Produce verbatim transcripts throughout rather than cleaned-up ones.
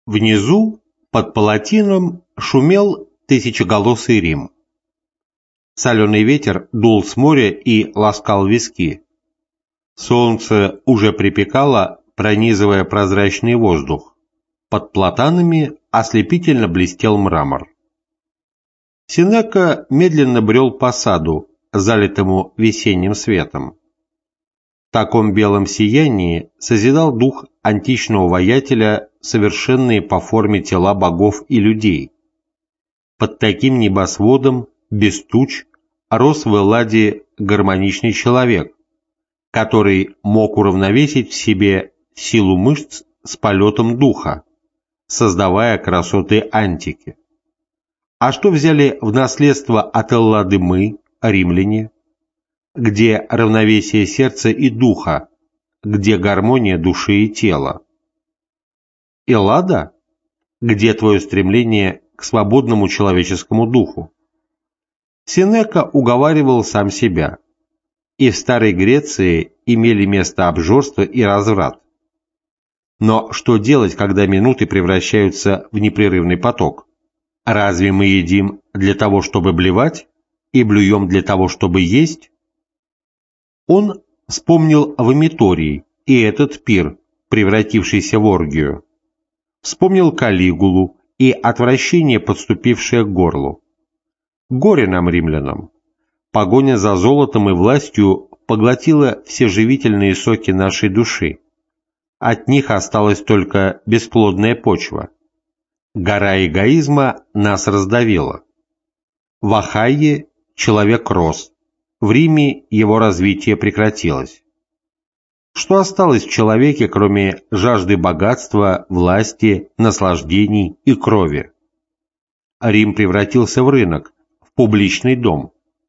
Внизу, под Палатином, шумел тысячеголосый Рим. Соленый ветер дул с моря и ласкал виски. Солнце уже припекало, пронизывая прозрачный воздух. Под платанами ослепительно блестел мрамор. Сенека медленно брел по саду, залитому весенним светом. В таком белом сиянии созидал дух античного воятеля совершенные по форме тела богов и людей. Под таким небосводом, без туч, рос в Элладе гармоничный человек, который мог уравновесить в себе силу мышц с полетом духа, создавая красоты антики. А что взяли в наследство от Эллады мы, римляне? Где равновесие сердца и духа, где гармония души и тела? Эллада? Где твое стремление к свободному человеческому духу? Сенека уговаривал сам себя. И в Старой Греции имели место обжорство и разврат. Но что делать, когда минуты превращаются в непрерывный поток? Разве мы едим для того, чтобы блевать, и блюем для того, чтобы есть? Он вспомнил вомиторий и этот пир, превратившийся в оргию. Вспомнил Калигулу и отвращение, подступившее к горлу. Горе нам, римлянам! Погоня за золотом и властью поглотила все живительные соки нашей души. От них осталась только бесплодная почва. Гора эгоизма нас раздавила. В Ахайе человек рос, в Риме его развитие прекратилось. Что осталось в человеке, кроме жажды богатства, власти, наслаждений и крови? Рим превратился в рынок, в публичный дом.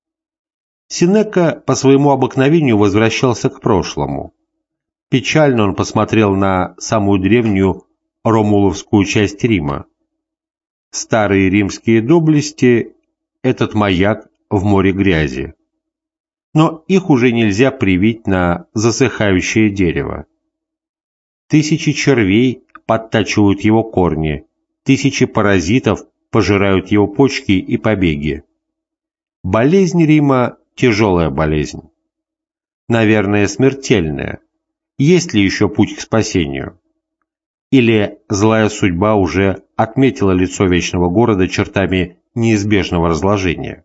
Сенека по своему обыкновению возвращался к прошлому. Печально он посмотрел на самую древнюю ромуловскую часть Рима. Старые римские доблести – этот маяк в море грязи. Но их уже нельзя привить на засыхающее дерево. Тысячи червей подтачивают его корни, тысячи паразитов пожирают его почки и побеги. Болезнь Рима – тяжелая болезнь. Наверное, смертельная. Есть ли еще путь к спасению? Или злая судьба уже отметила лицо вечного города чертами неизбежного разложения?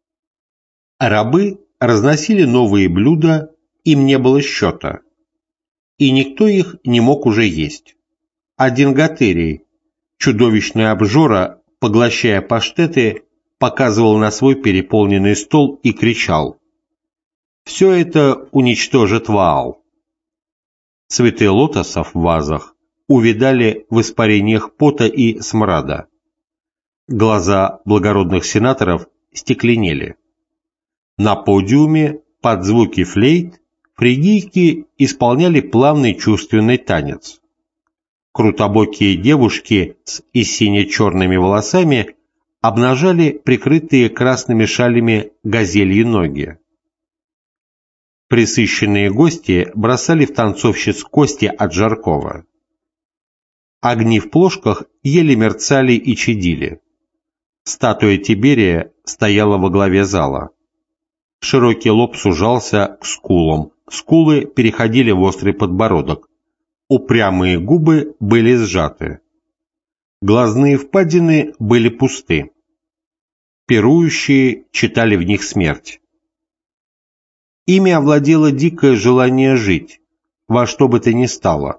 Рабы разносили новые блюда, им не было счета. И никто их не мог уже есть. Один Готерий, чудовищная обжора, поглощая паштеты, показывал на свой переполненный стол и кричал: «Все это уничтожит Ваал». Цветы лотосов в вазах увядали в испарениях пота и смрада. Глаза благородных сенаторов стекленели. На подиуме под звуки флейт фригийки исполняли плавный чувственный танец. Крутобокие девушки с и сине-черными волосами обнажали прикрытые красными шалями газельи ноги. Пресыщенные гости бросали в танцовщиц кости от жаркого. Огни в плошках еле мерцали и чадили. Статуя Тиберия стояла во главе зала. Широкий лоб сужался к скулам, скулы переходили в острый подбородок. Упрямые губы были сжаты. Глазные впадины были пусты. Пирующие читали в них смерть. Ими овладело дикое желание жить, во что бы то ни стало.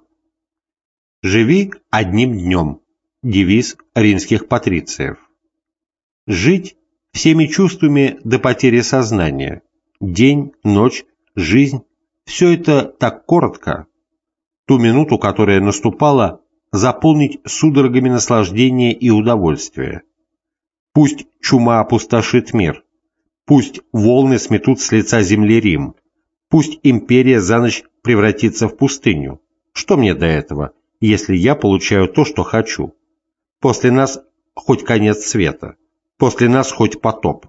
«Живи одним днем» – девиз римских патрициев. Жить всеми чувствами до потери сознания. День, ночь, жизнь – все это так коротко. Ту минуту, которая наступала, заполнить судорогами наслаждения и удовольствия. Пусть чума опустошит мир. Пусть волны сметут с лица земли Рим. Пусть империя за ночь превратится в пустыню. Что мне до этого, если я получаю то, что хочу? После нас хоть конец света. После нас хоть потоп.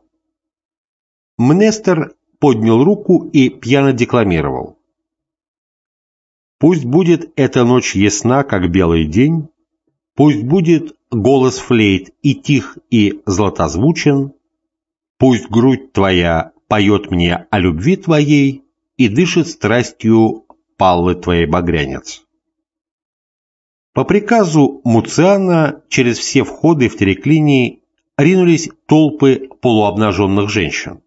Мнестер поднял руку и пьяно декламировал: «Пусть будет эта ночь ясна, как белый день, Пусть будет голос флейт и тих, и златозвучен, пусть грудь твоя поет мне о любви твоей и дышит страстью паллы твоей багрянец. По приказу Муциана через все входы в триклинии ринулись толпы полуобнаженных женщин.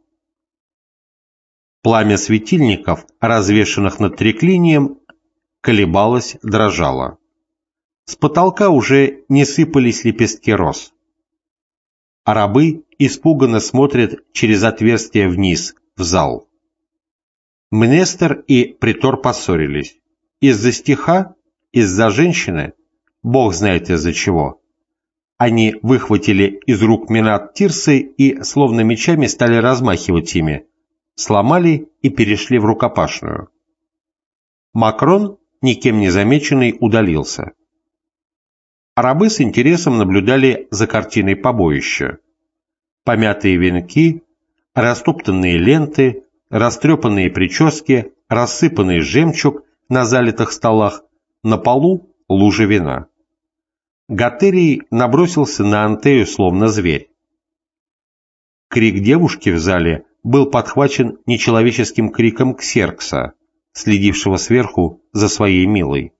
Пламя светильников, развешанных над триклинием, колебалось, дрожало. С потолка уже не сыпались лепестки роз. А рабы испуганно смотрят через отверстие вниз, в зал. Мнестер и притор поссорились. Из-за стиха, из-за женщины, бог знает из-за чего. Они выхватили из рук Менат Тирсы и, словно мечами, стали размахивать ими, сломали и перешли в рукопашную. Макрон, никем не замеченный, удалился. Рабы с интересом наблюдали за картиной побоища. Помятые венки, растоптанные ленты, растрепанные прически, рассыпанный жемчуг на залитых столах, на полу лужа вина. Готерий набросился на Антею словно зверь. Крик девушки в зале был подхвачен нечеловеческим криком Ксеркса, следившего сверху за своей милой.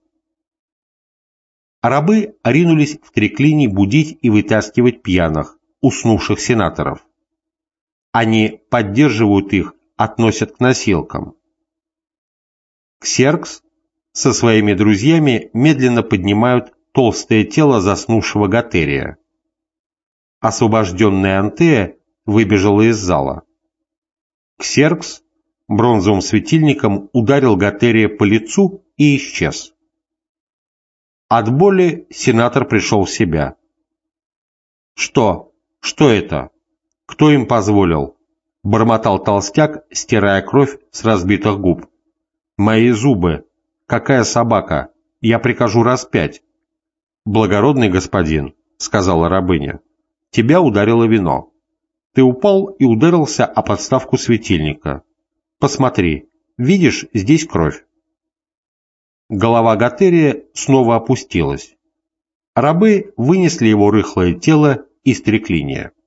Рабы ринулись в триклиний будить и вытаскивать пьяных, уснувших сенаторов. Они поддерживают их, относят к носилкам. Ксеркс со своими друзьями медленно поднимают толстое тело заснувшего Готерия. Освобожденная Антея выбежала из зала. Ксеркс бронзовым светильником ударил Готерия по лицу и исчез. От боли сенатор пришел в себя. «Что? Что это? Кто им позволил?» — бормотал толстяк, стирая кровь с разбитых губ. «Мои зубы! Какая собака! Я прикажу распять!» «Благородный господин», — сказала рабыня, — «тебя ударило вино. Ты упал и ударился о подставку светильника. Посмотри, видишь, здесь кровь». Голова Готерия снова опустилась. Рабы вынесли его рыхлое тело из триклиния.